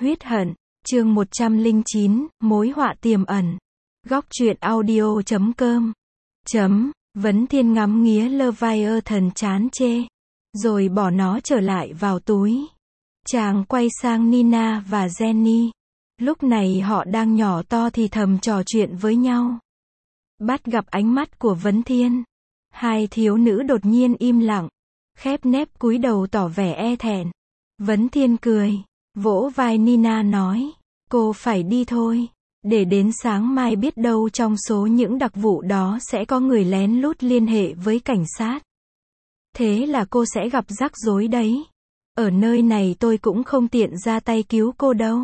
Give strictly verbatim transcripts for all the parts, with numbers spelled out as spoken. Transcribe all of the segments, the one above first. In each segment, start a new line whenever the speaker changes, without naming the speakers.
Huyết hận, chương một trăm lẻ chín, mối họa tiềm ẩn. Góc truyện audio chấm com. Chấm, Vấn Thiên ngắm nghía Leviathan chán chê, rồi bỏ nó trở lại vào túi. Chàng quay sang Nina và Jenny. Lúc này họ đang nhỏ to thì thầm trò chuyện với nhau. Bắt gặp ánh mắt của Vấn Thiên, hai thiếu nữ đột nhiên im lặng, khép nép cúi đầu tỏ vẻ e thẹn. Vấn Thiên cười, vỗ vai Nina nói, cô phải đi thôi, để đến sáng mai biết đâu trong số những đặc vụ đó sẽ có người lén lút liên hệ với cảnh sát. Thế là cô sẽ gặp rắc rối đấy. Ở nơi này tôi cũng không tiện ra tay cứu cô đâu.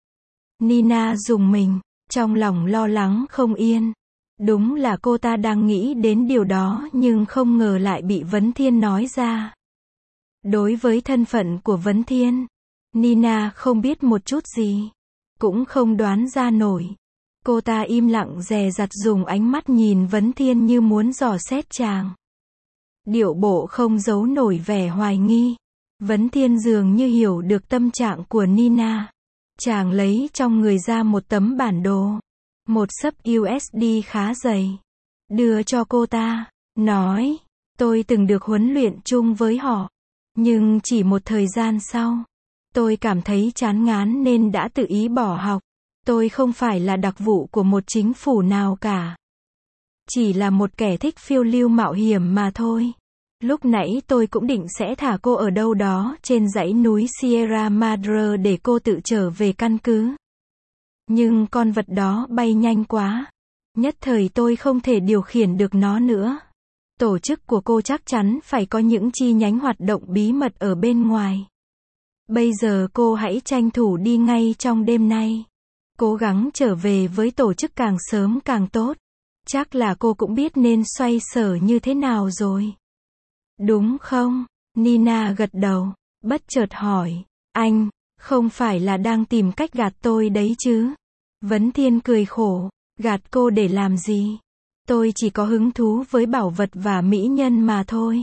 Nina rùng mình, trong lòng lo lắng không yên. Đúng là cô ta đang nghĩ đến điều đó nhưng không ngờ lại bị Vấn Thiên nói ra. Đối với thân phận của Vấn Thiên, Nina không biết một chút gì, cũng không đoán ra nổi. Cô ta im lặng dè dặt dùng ánh mắt nhìn Vấn Thiên như muốn dò xét chàng. Điệu bộ không giấu nổi vẻ hoài nghi. Vấn Thiên dường như hiểu được tâm trạng của Nina. Chàng lấy trong người ra một tấm bản đồ, một xấp u ét đê khá dày, đưa cho cô ta, nói, tôi từng được huấn luyện chung với họ, nhưng chỉ một thời gian sau, tôi cảm thấy chán ngán nên đã tự ý bỏ học. Tôi không phải là đặc vụ của một chính phủ nào cả, chỉ là một kẻ thích phiêu lưu mạo hiểm mà thôi. Lúc nãy tôi cũng định sẽ thả cô ở đâu đó trên dãy núi Sierra Madre để cô tự trở về căn cứ. Nhưng con vật đó bay nhanh quá. Nhất thời tôi không thể điều khiển được nó nữa. Tổ chức của cô chắc chắn phải có những chi nhánh hoạt động bí mật ở bên ngoài. Bây giờ cô hãy tranh thủ đi ngay trong đêm nay. Cố gắng trở về với tổ chức càng sớm càng tốt. Chắc là cô cũng biết nên xoay sở như thế nào rồi. Đúng không? Nina gật đầu, bất chợt hỏi, anh, không phải là đang tìm cách gạt tôi đấy chứ? Vấn Thiên cười khổ, gạt cô để làm gì? Tôi chỉ có hứng thú với bảo vật và mỹ nhân mà thôi.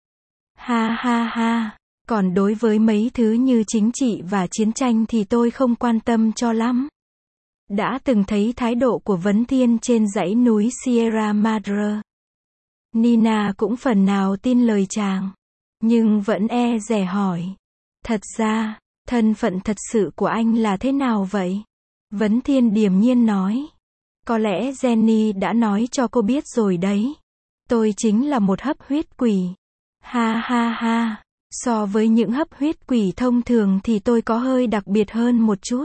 Ha ha ha, còn đối với mấy thứ như chính trị và chiến tranh thì tôi không quan tâm cho lắm. Đã từng thấy thái độ của Vấn Thiên trên dãy núi Sierra Madre. Nina cũng phần nào tin lời chàng, nhưng vẫn e dè hỏi. Thật ra, thân phận thật sự của anh là thế nào vậy? Vấn Thiên điềm nhiên nói. Có lẽ Jenny đã nói cho cô biết rồi đấy. Tôi chính là một hấp huyết quỷ. Ha ha ha, so với những hấp huyết quỷ thông thường thì tôi có hơi đặc biệt hơn một chút.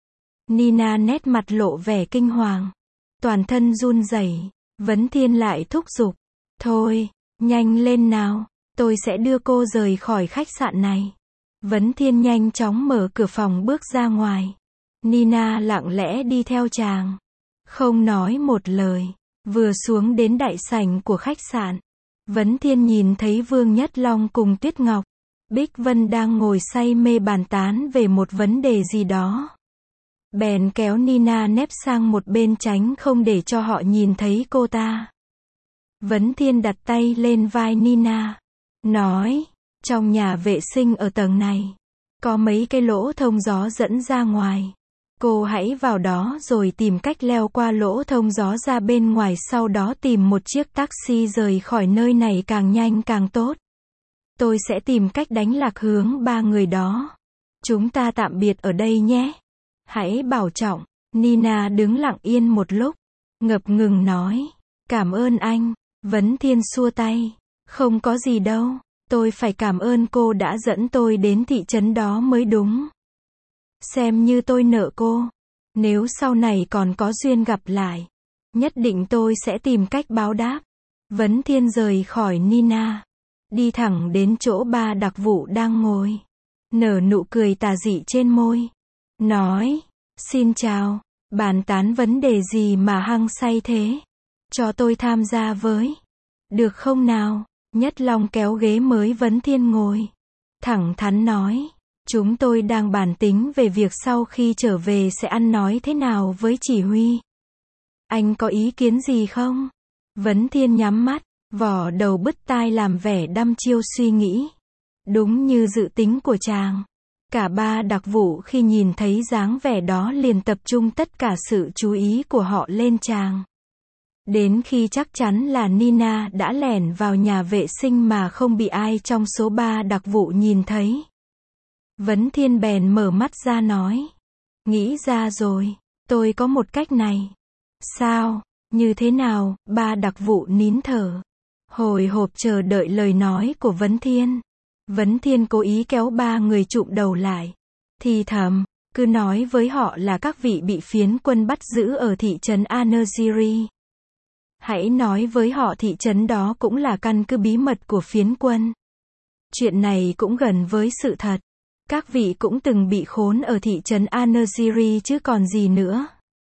Nina nét mặt lộ vẻ kinh hoàng, toàn thân run rẩy. Vấn Thiên lại thúc giục. Thôi, nhanh lên nào, tôi sẽ đưa cô rời khỏi khách sạn này. Vấn Thiên nhanh chóng mở cửa phòng bước ra ngoài. Nina lặng lẽ đi theo chàng, không nói một lời. Vừa xuống đến đại sảnh của khách sạn, Vấn Thiên nhìn thấy Vương Nhất Long cùng Tuyết Ngọc, Bích Vân đang ngồi say mê bàn tán về một vấn đề gì đó. Bèn kéo Nina nép sang một bên tránh không để cho họ nhìn thấy cô ta. Vấn Thiên đặt tay lên vai Nina, nói, trong nhà vệ sinh ở tầng này, có mấy cái lỗ thông gió dẫn ra ngoài. Cô hãy vào đó rồi tìm cách leo qua lỗ thông gió ra bên ngoài, sau đó tìm một chiếc taxi rời khỏi nơi này càng nhanh càng tốt. Tôi sẽ tìm cách đánh lạc hướng ba người đó. Chúng ta tạm biệt ở đây nhé. Hãy bảo trọng. Nina đứng lặng yên một lúc, ngập ngừng nói, cảm ơn anh. Vấn Thiên xua tay, không có gì đâu, tôi phải cảm ơn cô đã dẫn tôi đến thị trấn đó mới đúng. Xem như tôi nợ cô. Nếu sau này còn có duyên gặp lại, nhất định tôi sẽ tìm cách báo đáp. Vấn Thiên rời khỏi Nina, đi thẳng đến chỗ ba đặc vụ đang ngồi, nở nụ cười tà dị trên môi, nói, xin chào, bàn tán vấn đề gì mà hăng say thế? Cho tôi tham gia với. Được không nào? Nhất Long kéo ghế mới Vấn Thiên ngồi, thẳng thắn nói, chúng tôi đang bàn tính về việc sau khi trở về sẽ ăn nói thế nào với chỉ huy. Anh có ý kiến gì không? Vấn Thiên nhắm mắt, vỏ đầu bứt tai làm vẻ đăm chiêu suy nghĩ. Đúng như dự tính của chàng, Cả ba đặc vụ khi nhìn thấy dáng vẻ đó liền tập trung tất cả sự chú ý của họ lên chàng. Đến khi chắc chắn là Nina đã lẻn vào nhà vệ sinh mà không bị ai trong số ba đặc vụ nhìn thấy. Vấn Thiên bèn mở mắt ra nói. Nghĩ ra rồi, tôi có một cách này. Sao, như thế nào? Ba đặc vụ nín thở, hồi hộp chờ đợi lời nói của Vấn Thiên. Vấn Thiên cố ý kéo ba người chụm đầu lại. Thì thầm, cứ nói với họ là các vị bị phiến quân bắt giữ ở thị trấn Anaziri. Hãy nói với họ thị trấn đó cũng là căn cứ bí mật của phiến quân. Chuyện này cũng gần với sự thật. Các vị cũng từng bị khốn ở thị trấn Anaziri chứ còn gì nữa.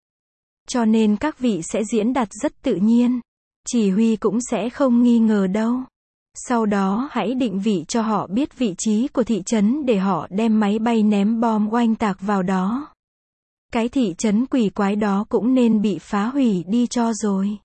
Cho nên các vị sẽ diễn đạt rất tự nhiên. Chỉ huy cũng sẽ không nghi ngờ đâu. Sau đó hãy định vị cho họ biết vị trí của thị trấn để họ đem máy bay ném bom oanh tạc vào đó. Cái thị trấn quỷ quái đó cũng nên bị phá hủy đi cho rồi.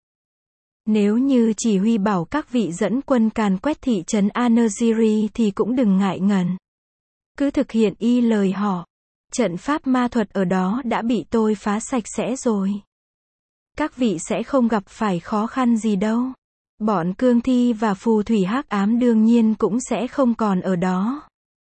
Nếu như chỉ huy bảo các vị dẫn quân càn quét thị trấn Anaziri thì cũng đừng ngại ngần. Cứ thực hiện y lời họ. Trận pháp ma thuật ở đó đã bị tôi phá sạch sẽ rồi. Các vị sẽ không gặp phải khó khăn gì đâu. Bọn cương thi và phù thủy hắc ám đương nhiên cũng sẽ không còn ở đó.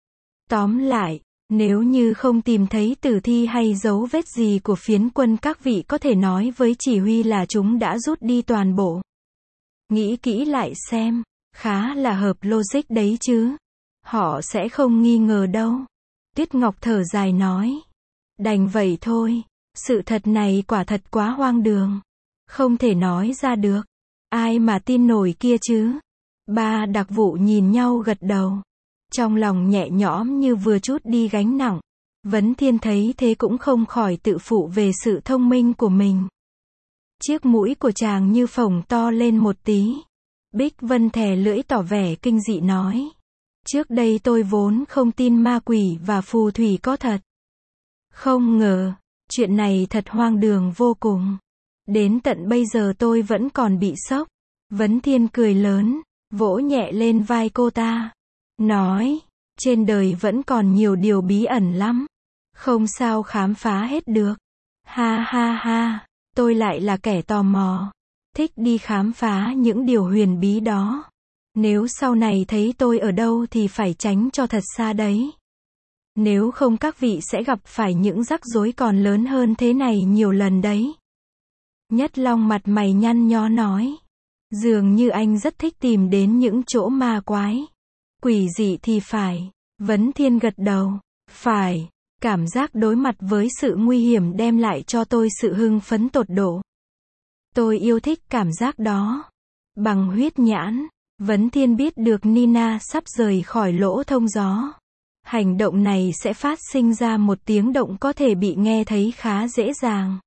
Tóm lại, nếu như không tìm thấy tử thi hay dấu vết gì của phiến quân, các vị có thể nói với chỉ huy là chúng đã rút đi toàn bộ. Nghĩ kỹ lại xem, khá là hợp logic đấy chứ. Họ sẽ không nghi ngờ đâu. Tuyết Ngọc thở dài nói. Đành vậy thôi, sự thật này quả thật quá hoang đường. Không thể nói ra được. Ai mà tin nổi kia chứ? Ba đặc vụ nhìn nhau gật đầu. Trong lòng nhẹ nhõm như vừa trút đi gánh nặng. Vấn Thiên thấy thế cũng không khỏi tự phụ về sự thông minh của mình. Chiếc mũi của chàng như phồng to lên một tí. Bích Vân thè lưỡi tỏ vẻ kinh dị nói. Trước đây tôi vốn không tin ma quỷ và phù thủy có thật. Không ngờ, chuyện này thật hoang đường vô cùng. Đến tận bây giờ tôi vẫn còn bị sốc. Vấn Thiên cười lớn, vỗ nhẹ lên vai cô ta. Nói, trên đời vẫn còn nhiều điều bí ẩn lắm. Không sao khám phá hết được. Ha ha ha, tôi lại là kẻ tò mò. Thích đi khám phá những điều huyền bí đó. Nếu sau này thấy tôi ở đâu thì phải tránh cho thật xa đấy. Nếu không các vị sẽ gặp phải những rắc rối còn lớn hơn thế này nhiều lần đấy. Nhất Long mặt mày nhăn nhó nói. Dường như anh rất thích tìm đến những chỗ ma quái. Quỷ dị thì phải. Vấn Thiên gật đầu. Phải. Cảm giác đối mặt với sự nguy hiểm đem lại cho tôi sự hưng phấn tột độ. Tôi yêu thích cảm giác đó. Bằng huyết nhãn, Vấn Thiên biết được Nina sắp rời khỏi lỗ thông gió. Hành động này sẽ phát sinh ra một tiếng động có thể bị nghe thấy khá dễ dàng.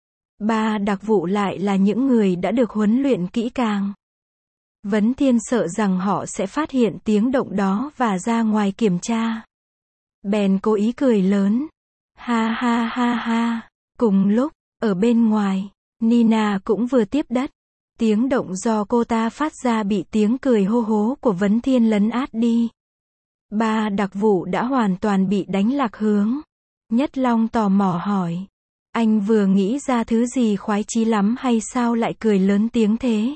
Ba đặc vụ lại là những người đã được huấn luyện kỹ càng. Vấn Thiên sợ rằng họ sẽ phát hiện tiếng động đó và ra ngoài kiểm tra. Bèn cố ý cười lớn. Ha ha ha ha. Cùng lúc, ở bên ngoài, Nina cũng vừa tiếp đất. Tiếng động do cô ta phát ra bị tiếng cười hô hố của Vấn Thiên lấn át đi. Ba đặc vụ đã hoàn toàn bị đánh lạc hướng. Nhất Long tò mò hỏi. Anh vừa nghĩ ra thứ gì khoái chí lắm hay sao lại cười lớn tiếng thế?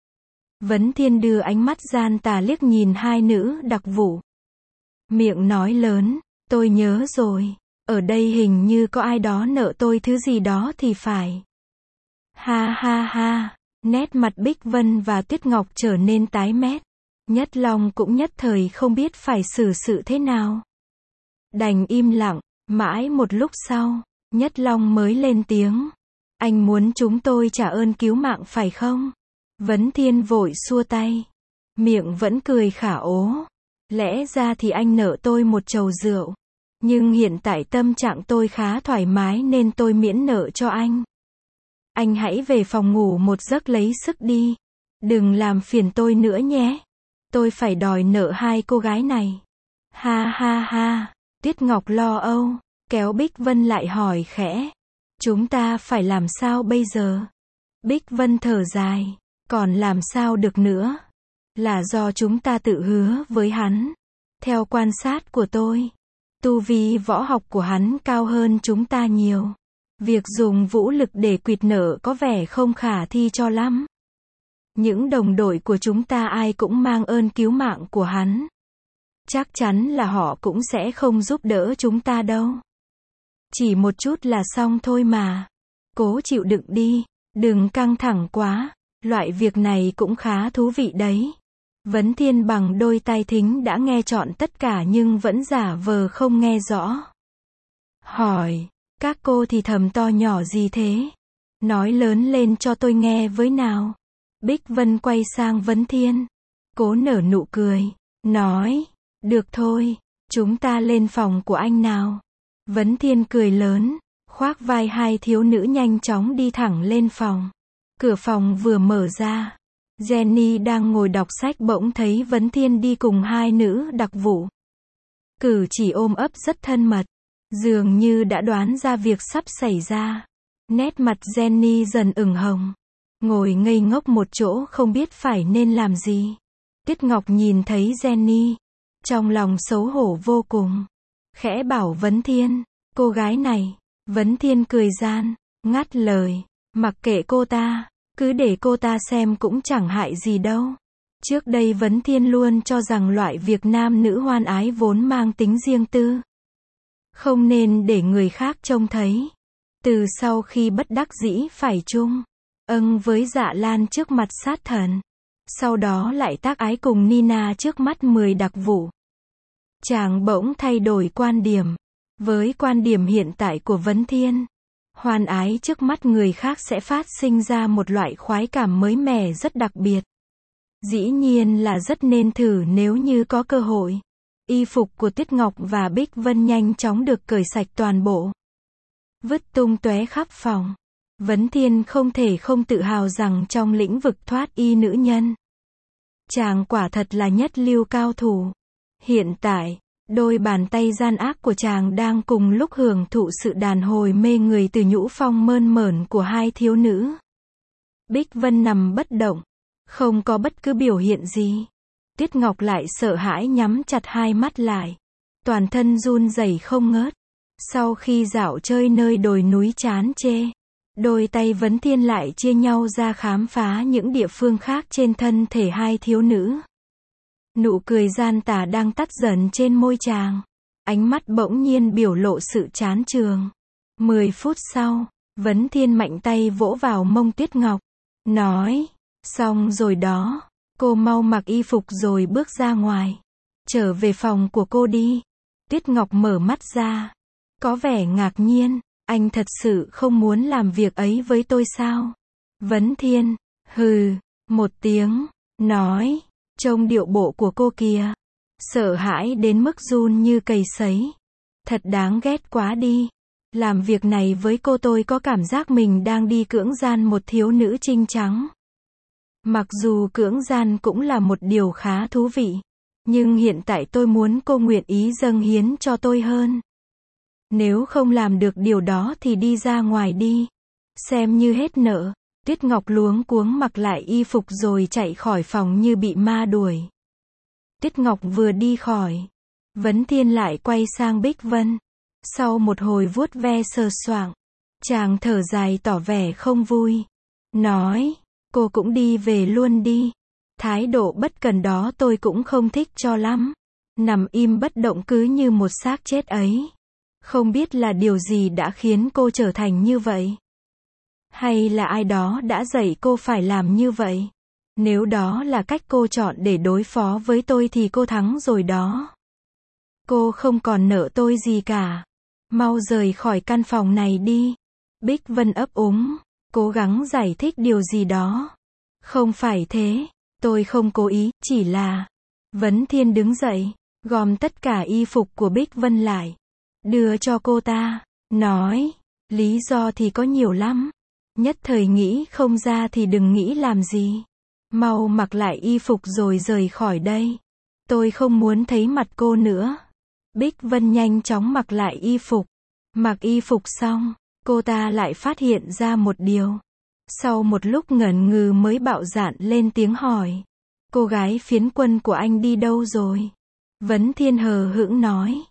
Vấn Thiên đưa ánh mắt gian tà liếc nhìn hai nữ đặc vụ. Miệng nói lớn, tôi nhớ rồi. Ở đây hình như có ai đó nợ tôi thứ gì đó thì phải. Ha ha ha. Nét mặt Bích Vân và Tuyết Ngọc trở nên tái mét. Nhất Long cũng nhất thời không biết phải xử sự thế nào. Đành im lặng, mãi một lúc sau, Nhất Long mới lên tiếng. Anh muốn chúng tôi trả ơn cứu mạng phải không? Vấn Thiên vội xua tay. Miệng vẫn cười khả ố. Lẽ ra thì anh nợ tôi một chầu rượu. Nhưng hiện tại tâm trạng tôi khá thoải mái nên tôi miễn nợ cho anh. Anh hãy về phòng ngủ một giấc lấy sức đi. Đừng làm phiền tôi nữa nhé. Tôi phải đòi nợ hai cô gái này. Ha ha ha. Tuyết Ngọc lo âu, kéo Bích Vân lại hỏi khẽ. Chúng ta phải làm sao bây giờ? Bích Vân thở dài. Còn làm sao được nữa? Là do chúng ta tự hứa với hắn. Theo quan sát của tôi, Tu vi võ học của hắn cao hơn chúng ta nhiều. Việc dùng vũ lực để quỵt nợ có vẻ không khả thi cho lắm. Những đồng đội của chúng ta ai cũng mang ơn cứu mạng của hắn. Chắc chắn là họ cũng sẽ không giúp đỡ chúng ta đâu. Chỉ một chút là xong thôi mà. Cố chịu đựng đi, đừng căng thẳng quá, loại việc này cũng khá thú vị đấy. Vấn Thiên bằng đôi tai thính đã nghe trọn tất cả nhưng vẫn giả vờ không nghe rõ. Hỏi, các cô thì thầm to nhỏ gì thế? Nói lớn lên cho tôi nghe với nào. Bích Vân quay sang Vấn Thiên. Cố nở nụ cười, nói, được thôi, chúng ta lên phòng của anh nào. Vấn Thiên cười lớn, khoác vai hai thiếu nữ nhanh chóng đi thẳng lên phòng. Cửa phòng vừa mở ra, Jenny đang ngồi đọc sách bỗng thấy Vấn Thiên đi cùng hai nữ đặc vụ. Cử chỉ ôm ấp rất thân mật, dường như đã đoán ra việc sắp xảy ra. Nét mặt Jenny dần ửng hồng, ngồi ngây ngốc một chỗ không biết phải nên làm gì. Tiết Ngọc nhìn thấy Jenny, trong lòng xấu hổ vô cùng. Khẽ bảo Vấn Thiên, cô gái này. Vấn Thiên cười gian, ngắt lời, mặc kệ cô ta, cứ để cô ta xem cũng chẳng hại gì đâu. Trước đây Vấn Thiên luôn cho rằng loại việc nam nữ hoan ái vốn mang tính riêng tư. Không nên để người khác trông thấy. Từ sau khi bất đắc dĩ phải chung âng với Dạ Lan trước mặt sát thần, sau đó lại tác ái cùng Nina trước mắt mười đặc vụ, chàng bỗng thay đổi quan điểm. Với quan điểm hiện tại của Vấn Thiên, hoan ái trước mắt người khác sẽ phát sinh ra một loại khoái cảm mới mẻ rất đặc biệt. Dĩ nhiên là rất nên thử nếu như có cơ hội. Y phục của Tiết Ngọc và Bích Vân nhanh chóng được cởi sạch toàn bộ, vứt tung tóe khắp phòng. Vấn Thiên không thể không tự hào rằng trong lĩnh vực thoát y nữ nhân, chàng quả thật là nhất lưu cao thủ. Hiện tại, đôi bàn tay gian ác của chàng đang cùng lúc hưởng thụ sự đàn hồi mê người từ nhũ phong mơn mởn của hai thiếu nữ. Bích Vân nằm bất động, không có bất cứ biểu hiện gì. Tiết Ngọc lại sợ hãi nhắm chặt hai mắt lại, toàn thân run rẩy không ngớt. Sau khi dạo chơi nơi đồi núi chán chê, đôi tay Vấn Thiên lại chia nhau ra khám phá những địa phương khác trên thân thể hai thiếu nữ. Nụ cười gian tà đang tắt dần trên môi chàng. Ánh mắt bỗng nhiên biểu lộ sự chán chường. Mười phút sau, Vấn Thiên mạnh tay vỗ vào mông Tiết Ngọc, nói, xong rồi đó, cô mau mặc y phục rồi bước ra ngoài. Trở về phòng của cô đi. Tiết Ngọc mở mắt ra, có vẻ ngạc nhiên, anh thật sự không muốn làm việc ấy với tôi sao? Vấn Thiên, hừ, một tiếng, nói, trông điệu bộ của cô kìa, sợ hãi đến mức run như cầy sấy. Thật đáng ghét quá đi. Làm việc này với cô tôi có cảm giác mình đang đi cưỡng gian một thiếu nữ trinh trắng. Mặc dù cưỡng gian cũng là một điều khá thú vị, nhưng hiện tại tôi muốn cô nguyện ý dâng hiến cho tôi hơn. Nếu không làm được điều đó thì đi ra ngoài đi, xem như hết nợ. Tiết Ngọc luống cuống mặc lại y phục rồi chạy khỏi phòng như bị ma đuổi. Tiết Ngọc vừa đi khỏi, Vấn Thiên lại quay sang Bích Vân. Sau một hồi vuốt ve sờ soạng, chàng thở dài tỏ vẻ không vui, nói, cô cũng đi về luôn đi. Thái độ bất cần đó tôi cũng không thích cho lắm. Nằm im bất động cứ như một xác chết ấy. Không biết là điều gì đã khiến cô trở thành như vậy. Hay là ai đó đã dạy cô phải làm như vậy. Nếu đó là cách cô chọn để đối phó với tôi thì cô thắng rồi đó. Cô không còn nợ tôi gì cả. Mau rời khỏi căn phòng này đi. Bích Vân ấp úng, cố gắng giải thích điều gì đó. Không phải thế, tôi không cố ý, chỉ là... Vấn Thiên đứng dậy, gom tất cả y phục của Bích Vân lại, đưa cho cô ta, nói, lý do thì có nhiều lắm. Nhất thời nghĩ không ra thì đừng nghĩ làm gì. Mau mặc lại y phục rồi rời khỏi đây. Tôi không muốn thấy mặt cô nữa. Bích Vân nhanh chóng mặc lại y phục. Mặc y phục xong, cô ta lại phát hiện ra một điều. Sau một lúc ngẩn ngừ mới bạo dạn lên tiếng hỏi. Cô gái phiến quân của anh đi đâu rồi? Vấn Thiên hờ hững nói.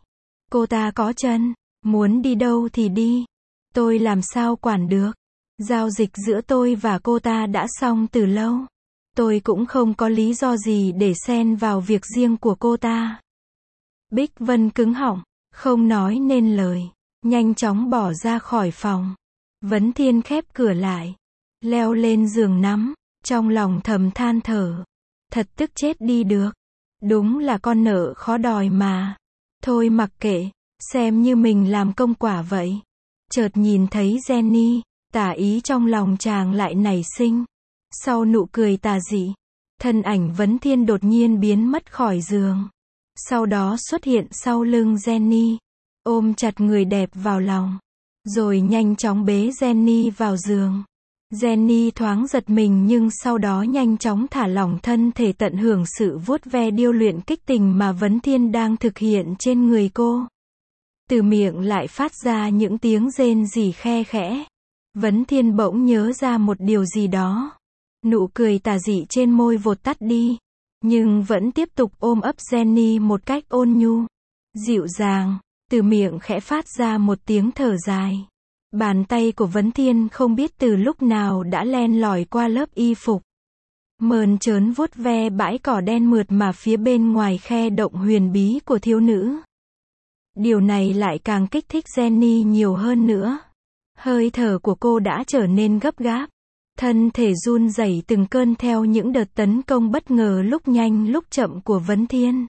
Cô ta có chân, muốn đi đâu thì đi. Tôi làm sao quản được. Giao dịch giữa tôi và cô ta đã xong từ lâu. Tôi cũng không có lý do gì để xen vào việc riêng của cô ta. Bích Vân cứng họng, không nói nên lời, nhanh chóng bỏ ra khỏi phòng. Vấn Thiên khép cửa lại, leo lên giường nắm, trong lòng thầm than thở. Thật tức chết đi được. Đúng là con nợ khó đòi mà. Thôi mặc kệ, xem như mình làm công quả vậy. Chợt nhìn thấy Jenny, tà ý trong lòng chàng lại nảy sinh. Sau nụ cười tà dị, thân ảnh Vấn Thiên đột nhiên biến mất khỏi giường. Sau đó xuất hiện sau lưng Jenny, ôm chặt người đẹp vào lòng, rồi nhanh chóng bế Jenny vào giường. Jenny thoáng giật mình nhưng sau đó nhanh chóng thả lỏng thân thể tận hưởng sự vuốt ve điêu luyện kích tình mà Vấn Thiên đang thực hiện trên người cô. Từ miệng lại phát ra những tiếng rên rỉ khe khẽ. Vấn Thiên bỗng nhớ ra một điều gì đó. Nụ cười tà dị trên môi vụt tắt đi, nhưng vẫn tiếp tục ôm ấp Jenny một cách ôn nhu, dịu dàng, từ miệng khẽ phát ra một tiếng thở dài. Bàn tay của Vấn Thiên không biết từ lúc nào đã len lỏi qua lớp y phục, mơn trớn vuốt ve bãi cỏ đen mượt mà phía bên ngoài khe động huyền bí của thiếu nữ. Điều này lại càng kích thích Jenny nhiều hơn nữa. Hơi thở của cô đã trở nên gấp gáp, thân thể run rẩy từng cơn theo những đợt tấn công bất ngờ lúc nhanh lúc chậm của Vấn Thiên.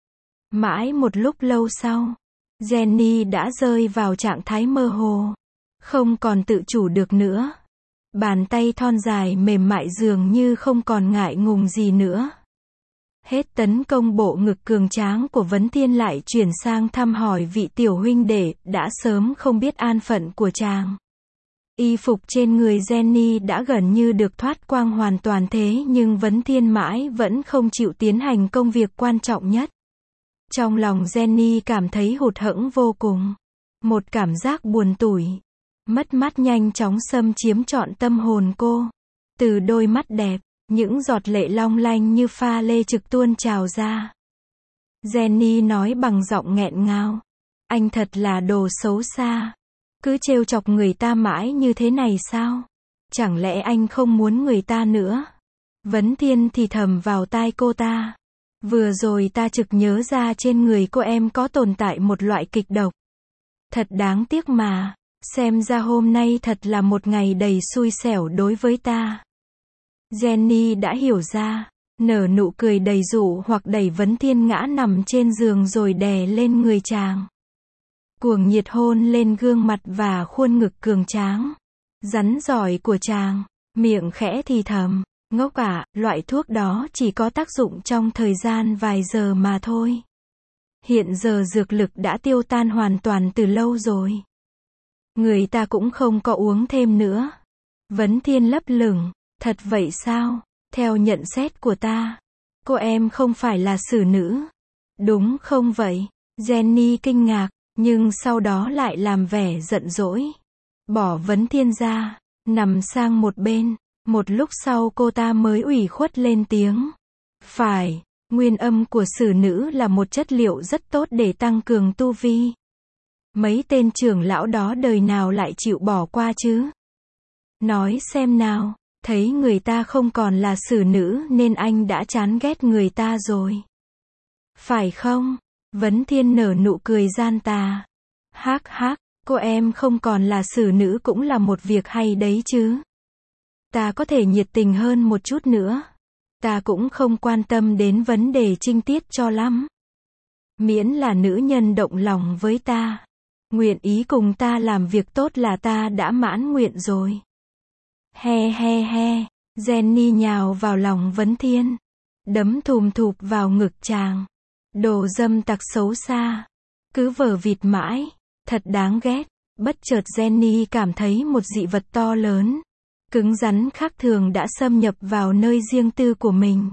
Mãi một lúc lâu sau, Jenny đã rơi vào trạng thái mơ hồ, không còn tự chủ được nữa. Bàn tay thon dài mềm mại dường như không còn ngại ngùng gì nữa. Hết tấn công bộ ngực cường tráng của Vấn Thiên lại chuyển sang thăm hỏi vị tiểu huynh đệ đã sớm không biết an phận của chàng. Y phục trên người Jenny đã gần như được thoát quang hoàn toàn thế nhưng Vấn Thiên mãi vẫn không chịu tiến hành công việc quan trọng nhất. Trong lòng Jenny cảm thấy hụt hẫng vô cùng. Một cảm giác buồn tủi, mất mát nhanh chóng xâm chiếm trọn tâm hồn cô. Từ đôi mắt đẹp, những giọt lệ long lanh như pha lê trực tuôn trào ra. Jenny nói bằng giọng nghẹn ngào. Anh thật là đồ xấu xa. Cứ trêu chọc người ta mãi như thế này sao? Chẳng lẽ anh không muốn người ta nữa? Vấn Thiên thì thầm vào tai cô ta. Vừa rồi ta trực nhớ ra trên người cô em có tồn tại một loại kịch độc. Thật đáng tiếc mà. Xem ra hôm nay thật là một ngày đầy xui xẻo đối với ta. Jenny đã hiểu ra, nở nụ cười đầy dụ hoặc đẩy Vấn Thiên ngã nằm trên giường rồi đè lên người chàng. Cuồng nhiệt hôn lên gương mặt và khuôn ngực cường tráng, rắn giỏi của chàng, miệng khẽ thì thầm, ngốc ạ, loại thuốc đó chỉ có tác dụng trong thời gian vài giờ mà thôi. Hiện giờ dược lực đã tiêu tan hoàn toàn từ lâu rồi. Người ta cũng không có uống thêm nữa. Vấn Thiên lấp lửng, thật vậy sao? Theo nhận xét của ta, cô em không phải là xử nữ. Đúng không vậy? Jenny kinh ngạc, nhưng sau đó lại làm vẻ giận dỗi. Bỏ Vấn Thiên ra, nằm sang một bên. Một lúc sau cô ta mới ủy khuất lên tiếng. Phải, nguyên âm của xử nữ là một chất liệu rất tốt để tăng cường tu vi. Mấy tên trưởng lão đó đời nào lại chịu bỏ qua chứ? Nói xem nào, thấy người ta không còn là xử nữ nên anh đã chán ghét người ta rồi. Phải không? Vấn Thiên nở nụ cười gian tà. Hắc hắc, cô em không còn là xử nữ cũng là một việc hay đấy chứ. Ta có thể nhiệt tình hơn một chút nữa. Ta cũng không quan tâm đến vấn đề trinh tiết cho lắm. Miễn là nữ nhân động lòng với ta, nguyện ý cùng ta làm việc tốt là ta đã mãn nguyện rồi. He he he, Jenny nhào vào lòng Vấn Thiên, đấm thùm thụp vào ngực chàng. Đồ dâm tặc xấu xa, cứ vờ vịt mãi, thật đáng ghét. Bất chợt Jenny cảm thấy một dị vật to lớn, cứng rắn khác thường đã xâm nhập vào nơi riêng tư của mình.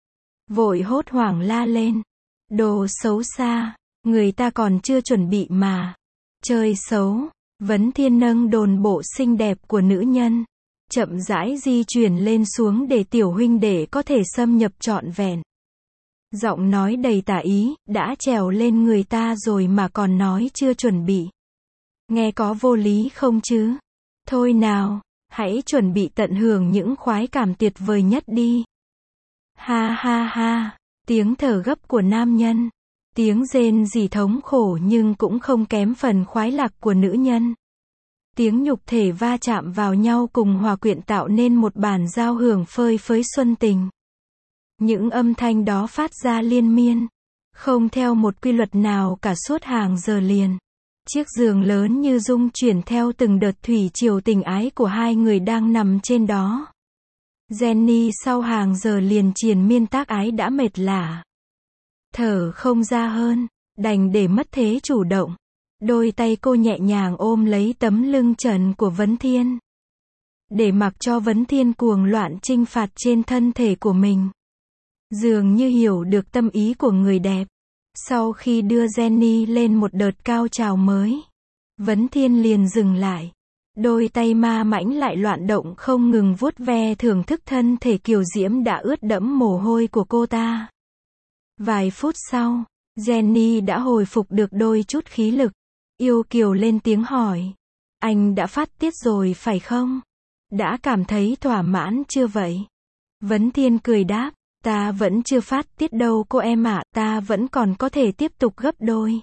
Vội hốt hoảng la lên. Đồ xấu xa, người ta còn chưa chuẩn bị mà. Chơi xấu. Vấn Thiên nâng đồn bộ xinh đẹp của nữ nhân, chậm rãi di chuyển lên xuống để tiểu huynh đệ có thể xâm nhập trọn vẹn. Giọng nói đầy tà ý, đã trèo lên người ta rồi mà còn nói chưa chuẩn bị. Nghe có vô lý không chứ? Thôi nào, hãy chuẩn bị tận hưởng những khoái cảm tuyệt vời nhất đi. Ha ha ha, tiếng thở gấp của nam nhân. Tiếng rên rỉ thống khổ nhưng cũng không kém phần khoái lạc của nữ nhân. Tiếng nhục thể va chạm vào nhau cùng hòa quyện tạo nên một bản giao hưởng phơi phới xuân tình. Những âm thanh đó phát ra liên miên, không theo một quy luật nào cả suốt hàng giờ liền. Chiếc giường lớn như rung chuyển theo từng đợt thủy triều tình ái của hai người đang nằm trên đó. Jenny sau hàng giờ liền triền miên tác ái đã mệt lả. Thở không ra hơn, đành để mất thế chủ động. Đôi tay cô nhẹ nhàng ôm lấy tấm lưng trần của Vấn Thiên. Để mặc cho Vấn Thiên cuồng loạn chinh phạt trên thân thể của mình. Dường như hiểu được tâm ý của người đẹp. Sau khi đưa Jenny lên một đợt cao trào mới, Vấn Thiên liền dừng lại. Đôi tay ma mãnh lại loạn động không ngừng vuốt ve thưởng thức thân thể kiều diễm đã ướt đẫm mồ hôi của cô ta. Vài phút sau, Jenny đã hồi phục được đôi chút khí lực. Yêu kiều lên tiếng hỏi. Anh đã phát tiết rồi phải không? Đã cảm thấy thỏa mãn chưa vậy? Vấn Thiên cười đáp. Ta vẫn chưa phát tiết đâu cô em ạ, ta vẫn còn có thể tiếp tục gấp đôi.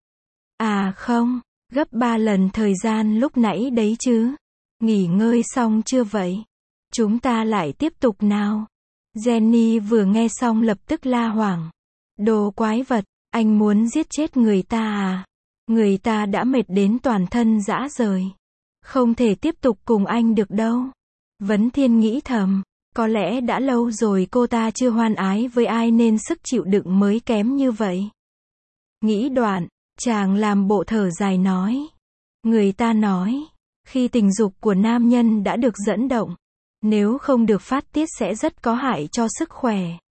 À không, gấp ba lần thời gian lúc nãy đấy chứ. Nghỉ ngơi xong chưa vậy? Chúng ta lại tiếp tục nào. Jenny vừa nghe xong lập tức la hoảng. Đồ quái vật, anh muốn giết chết người ta à? Người ta đã mệt đến toàn thân rã rời. Không thể tiếp tục cùng anh được đâu. Vấn Thiên nghĩ thầm. Có lẽ đã lâu rồi cô ta chưa hoan ái với ai nên sức chịu đựng mới kém như vậy. Nghĩ đoạn, chàng làm bộ thở dài nói. Người ta nói, khi tình dục của nam nhân đã được dẫn động, nếu không được phát tiết sẽ rất có hại cho sức khỏe.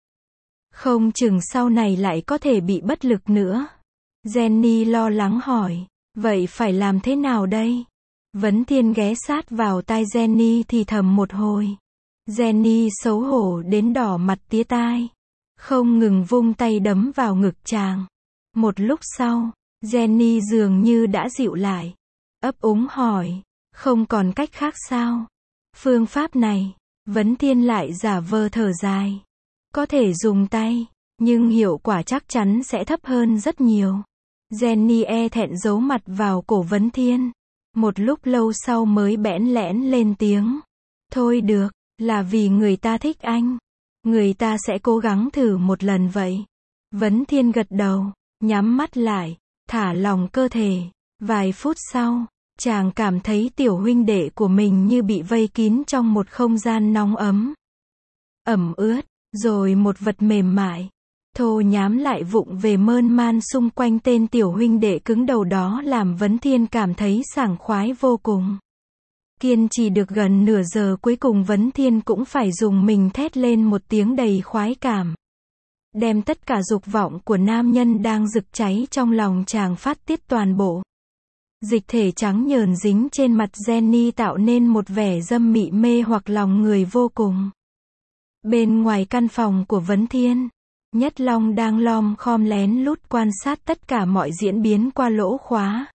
Không chừng sau này lại có thể bị bất lực nữa. Jenny lo lắng hỏi, vậy phải làm thế nào đây? Vấn Thiên ghé sát vào tai Jenny thì thầm một hồi. Jenny xấu hổ đến đỏ mặt tía tai. Không ngừng vung tay đấm vào ngực chàng. Một lúc sau, Jenny dường như đã dịu lại. Ấp úng hỏi, không còn cách khác sao? Phương pháp này, Vấn Thiên lại giả vờ thở dài. Có thể dùng tay, nhưng hiệu quả chắc chắn sẽ thấp hơn rất nhiều. Jenny e thẹn giấu mặt vào cổ Vấn Thiên. Một lúc lâu sau mới bẽn lẽn lên tiếng. Thôi được. Là vì người ta thích anh. Người ta sẽ cố gắng thử một lần vậy. Vấn Thiên gật đầu, nhắm mắt lại, thả lỏng cơ thể. Vài phút sau, chàng cảm thấy tiểu huynh đệ của mình như bị vây kín trong một không gian nóng ấm. Ẩm ướt, rồi một vật mềm mại, thô nhám lại vụng về mơn man xung quanh tên tiểu huynh đệ cứng đầu đó làm Vấn Thiên cảm thấy sảng khoái vô cùng. Kiên trì được gần nửa giờ cuối cùng Vấn Thiên cũng phải dùng mình thét lên một tiếng đầy khoái cảm. Đem tất cả dục vọng của nam nhân đang rực cháy trong lòng chàng phát tiết toàn bộ. Dịch thể trắng nhờn dính trên mặt Jenny tạo nên một vẻ dâm mị mê hoặc lòng người vô cùng. Bên ngoài căn phòng của Vấn Thiên, Nhất Long đang lom khom lén lút quan sát tất cả mọi diễn biến qua lỗ khóa.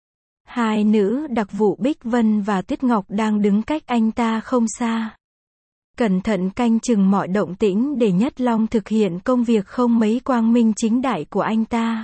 Hai nữ đặc vụ Bích Vân và Tuyết Ngọc đang đứng cách anh ta không xa. Cẩn thận canh chừng mọi động tĩnh để Nhất Long thực hiện công việc không mấy quang minh chính đại của anh ta.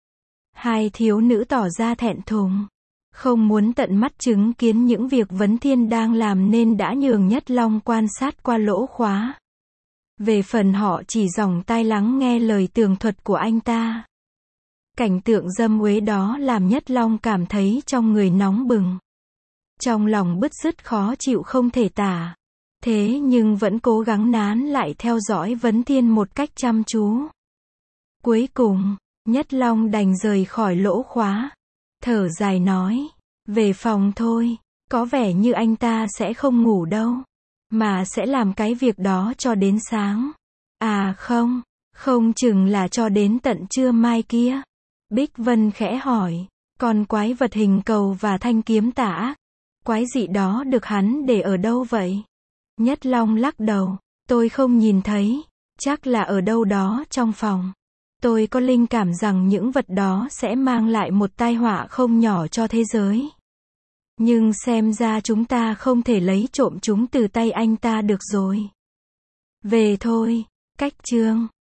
Hai thiếu nữ tỏ ra thẹn thùng. Không muốn tận mắt chứng kiến những việc Vấn Thiên đang làm nên đã nhường Nhất Long quan sát qua lỗ khóa. Về phần họ chỉ dòng tai lắng nghe lời tường thuật của anh ta. Cảnh tượng dâm uế đó làm Nhất Long cảm thấy trong người nóng bừng. Trong lòng bứt rứt khó chịu không thể tả. Thế nhưng vẫn cố gắng nán lại theo dõi Vấn Thiên một cách chăm chú. Cuối cùng, Nhất Long đành rời khỏi lỗ khóa. Thở dài nói, về phòng thôi, có vẻ như anh ta sẽ không ngủ đâu. Mà sẽ làm cái việc đó cho đến sáng. À không, không chừng là cho đến tận trưa mai kia. Bích Vân khẽ hỏi, còn quái vật hình cầu và thanh kiếm tà ác, quái dị đó được hắn để ở đâu vậy? Nhất Long lắc đầu, tôi không nhìn thấy, Chắc là ở đâu đó trong phòng. Tôi có linh cảm rằng những vật đó sẽ mang lại một tai họa không nhỏ cho thế giới. Nhưng xem ra chúng ta không thể lấy trộm chúng từ tay anh ta được rồi. Về thôi. Cách chương